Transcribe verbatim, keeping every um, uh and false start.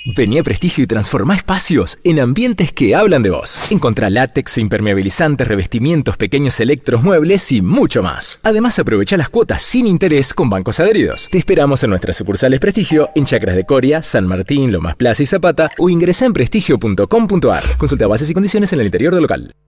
Vení a Prestigio y transformá espacios en ambientes que hablan de vos. Encontrá látex, impermeabilizantes, revestimientos, pequeños electros, muebles y mucho más. Además, aprovecha las cuotas sin interés con bancos adheridos. Te esperamos en nuestras sucursales Prestigio, en Chacras de Coria, San Martín, Lomas Plaza y Zapata, o ingresá en prestigio punto com punto ar. Consulta bases y condiciones en el interior del local.